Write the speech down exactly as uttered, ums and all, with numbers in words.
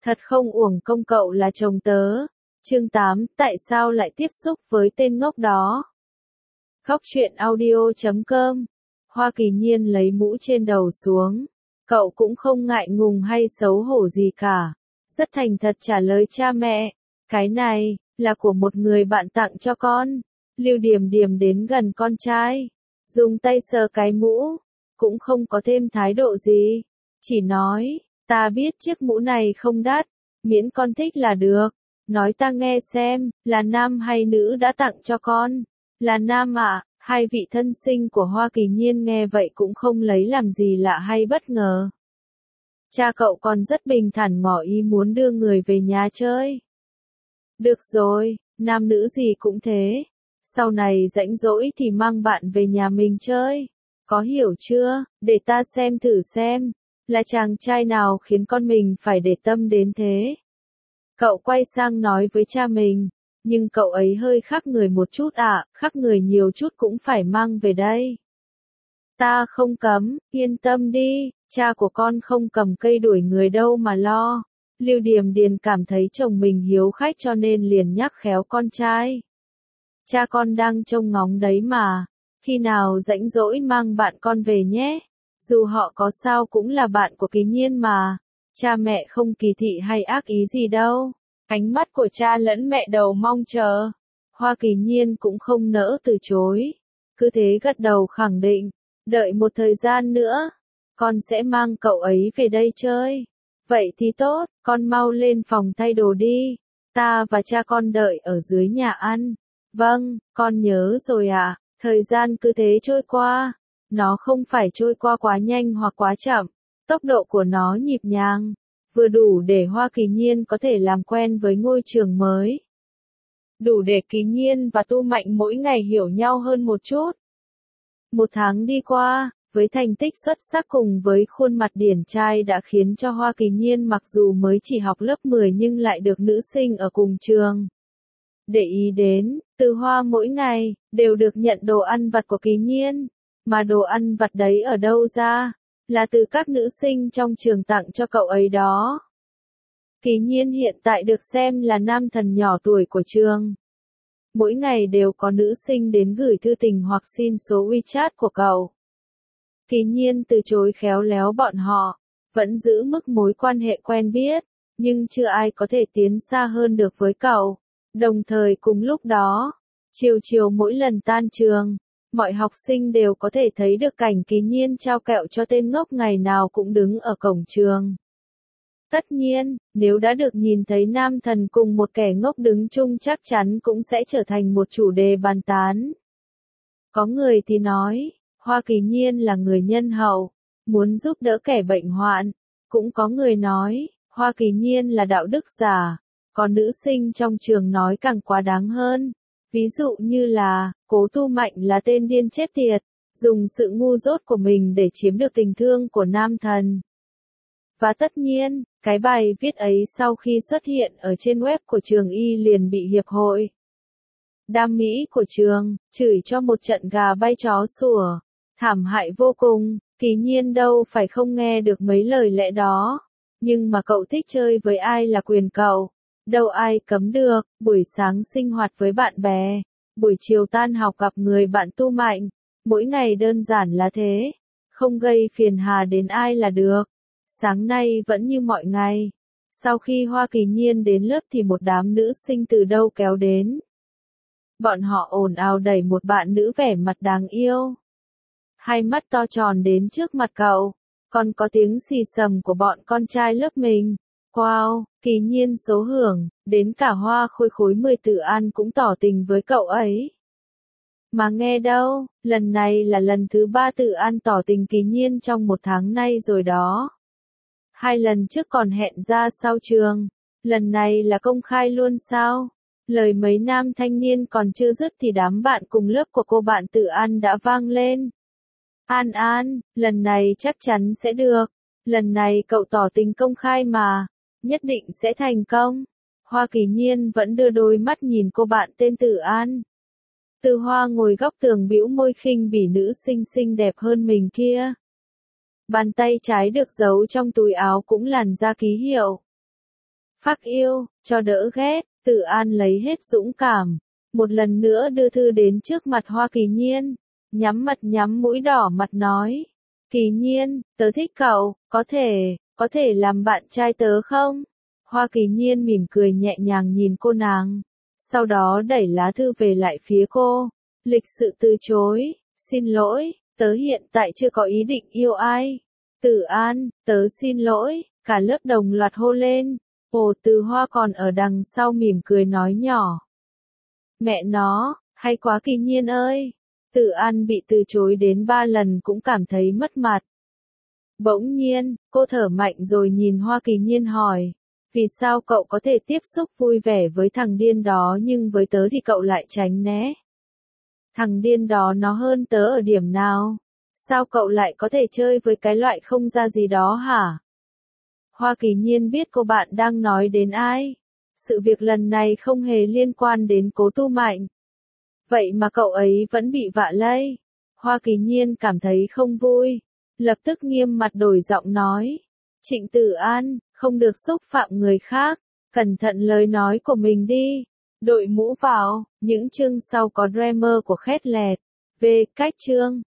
Thật không uổng công cậu là chồng tớ. Chương tám, tại sao lại tiếp xúc với tên ngốc đó? Khóc chuyện audio chấm com. Hoa Kỳ Nhiên lấy mũ trên đầu xuống. Cậu cũng không ngại ngùng hay xấu hổ gì cả. Rất thành thật trả lời cha mẹ. Cái này, là của một người bạn tặng cho con. Lưu Điềm Điềm đến gần con trai. Dùng tay sờ cái mũ. Cũng không có thêm thái độ gì. Chỉ nói, ta biết chiếc mũ này không đắt. Miễn con thích là được. Nói ta nghe xem, là nam hay nữ đã tặng cho con? Là nam ạ. À? Hai vị thân sinh của Hoa Kỳ Nhiên nghe vậy cũng không lấy làm gì lạ hay bất ngờ. Cha cậu còn rất bình thản ngỏ ý muốn đưa người về nhà chơi. Được rồi, nam nữ gì cũng thế. Sau này rảnh rỗi thì mang bạn về nhà mình chơi. Có hiểu chưa? Để ta xem thử xem. Là chàng trai nào khiến con mình phải để tâm đến thế? Cậu quay sang nói với cha mình. Nhưng cậu ấy hơi khác người một chút ạ, à, khác người nhiều chút cũng phải mang về đây. Ta không cấm, yên tâm đi, cha của con không cầm cây đuổi người đâu mà lo. Lưu Điềm Điềm cảm thấy chồng mình hiếu khách cho nên liền nhắc khéo con trai. Cha con đang trông ngóng đấy mà, khi nào rảnh rỗi mang bạn con về nhé. Dù họ có sao cũng là bạn của Kỳ Nhiên mà, cha mẹ không kỳ thị hay ác ý gì đâu. Ánh mắt của cha lẫn mẹ đầu mong chờ. Hoa Kỳ Nhiên cũng không nỡ từ chối. Cứ thế gật đầu khẳng định. Đợi một thời gian nữa, con sẽ mang cậu ấy về đây chơi. Vậy thì tốt, con mau lên phòng thay đồ đi. Ta và cha con đợi ở dưới nhà ăn. Vâng, con nhớ rồi ạ. À. Thời gian cứ thế trôi qua. Nó không phải trôi qua quá nhanh hoặc quá chậm. Tốc độ của nó nhịp nhàng. Vừa đủ để Hoa Kỳ Nhiên có thể làm quen với ngôi trường mới. Đủ để Kỳ Nhiên và Tu Mạnh mỗi ngày hiểu nhau hơn một chút. Một tháng đi qua, với thành tích xuất sắc cùng với khuôn mặt điển trai đã khiến cho Hoa Kỳ Nhiên mặc dù mới chỉ học lớp mười nhưng lại được nữ sinh ở cùng trường để ý đến. Từ Hoa mỗi ngày, đều được nhận đồ ăn vặt của Kỳ Nhiên. Mà đồ ăn vặt đấy ở đâu ra? Là từ các nữ sinh trong trường tặng cho cậu ấy đó. Kỳ Nhiên hiện tại được xem là nam thần nhỏ tuổi của trường. Mỗi ngày đều có nữ sinh đến gửi thư tình hoặc xin số WeChat của cậu. Kỳ Nhiên từ chối khéo léo bọn họ, vẫn giữ mức mối quan hệ quen biết, nhưng chưa ai có thể tiến xa hơn được với cậu. Đồng thời cùng lúc đó, chiều chiều mỗi lần tan trường, mọi học sinh đều có thể thấy được cảnh Kỳ Nhiên trao kẹo cho tên ngốc ngày nào cũng đứng ở cổng trường. Tất nhiên, nếu đã được nhìn thấy nam thần cùng một kẻ ngốc đứng chung chắc chắn cũng sẽ trở thành một chủ đề bàn tán. Có người thì nói, Hoa Kỳ Nhiên là người nhân hậu, muốn giúp đỡ kẻ bệnh hoạn. Cũng có người nói, Hoa Kỳ Nhiên là đạo đức giả. Còn nữ sinh trong trường nói càng quá đáng hơn. Ví dụ như là, Cố Tu Mạnh là tên điên chết tiệt, dùng sự ngu dốt của mình để chiếm được tình thương của nam thần. Và tất nhiên, cái bài viết ấy sau khi xuất hiện ở trên web của trường Y liền bị hiệp hội Đam Mỹ của trường chửi cho một trận gà bay chó sủa, thảm hại vô cùng. Kỳ Nhiên đâu phải không nghe được mấy lời lẽ đó, nhưng mà cậu thích chơi với ai là quyền cậu, đâu ai cấm được. Buổi sáng sinh hoạt với bạn bè, buổi chiều tan học gặp người bạn Tu Mạnh, mỗi ngày đơn giản là thế, không gây phiền hà đến ai là được. Sáng nay vẫn như mọi ngày. Sau khi Hoa Kỳ Nhiên đến lớp thì một đám nữ sinh từ đâu kéo đến. Bọn họ ồn ào đẩy một bạn nữ vẻ mặt đáng yêu. Hai mắt to tròn đến trước mặt cậu. Còn có tiếng xì xầm của bọn con trai lớp mình. Wow, Kỳ Nhiên số hưởng, đến cả Hoa Khôi khối mười Tử An cũng tỏ tình với cậu ấy. Mà nghe đâu, lần này là lần thứ ba Tử An tỏ tình Kỳ Nhiên trong một tháng nay rồi đó. Hai lần trước còn hẹn ra sau trường, lần này là công khai luôn sao? Lời mấy nam thanh niên còn chưa dứt thì đám bạn cùng lớp của cô bạn Tử An đã vang lên. An An, lần này chắc chắn sẽ được. Lần này cậu tỏ tình công khai mà, nhất định sẽ thành công. Hoa Kỳ Nhiên vẫn đưa đôi mắt nhìn cô bạn tên Tử An. Từ Hoa ngồi góc tường bĩu môi khinh bỉ nữ sinh xinh đẹp hơn mình kia. Bàn tay trái được giấu trong túi áo cũng làn ra ký hiệu. Phác yêu, cho đỡ ghét, Tử An lấy hết dũng cảm. Một lần nữa đưa thư đến trước mặt Hoa Kỳ Nhiên. Nhắm mặt nhắm mũi đỏ mặt nói. Kỳ Nhiên, tớ thích cậu, có thể, có thể làm bạn trai tớ không? Hoa Kỳ Nhiên mỉm cười nhẹ nhàng nhìn cô nàng. Sau đó đẩy lá thư về lại phía cô. Lịch sự từ chối, xin lỗi, tớ hiện tại chưa có ý định yêu ai. Tử An, tớ xin lỗi, cả lớp đồng loạt hô lên. Ồ, Từ Hoa còn ở đằng sau mỉm cười nói nhỏ. Mẹ nó, hay quá Kỳ Nhiên ơi. Tử An bị từ chối đến ba lần cũng cảm thấy mất mặt. Bỗng nhiên, cô thở mạnh rồi nhìn Hoa Kỳ Nhiên hỏi. Vì sao cậu có thể tiếp xúc vui vẻ với thằng điên đó nhưng với tớ thì cậu lại tránh né? Thằng điên đó nó hơn tớ ở điểm nào? Sao cậu lại có thể chơi với cái loại không ra gì đó hả? Hoa Kỳ Nhiên biết cô bạn đang nói đến ai. Sự việc lần này không hề liên quan đến Cố Tu Mạnh. Vậy mà cậu ấy vẫn bị vạ lây. Hoa Kỳ Nhiên cảm thấy không vui. Lập tức nghiêm mặt đổi giọng nói. Trịnh Tử An, không được xúc phạm người khác. Cẩn thận lời nói của mình đi. Đội mũ vào, những chương sau có dreamer của Khét Lẹt. Về cách chương.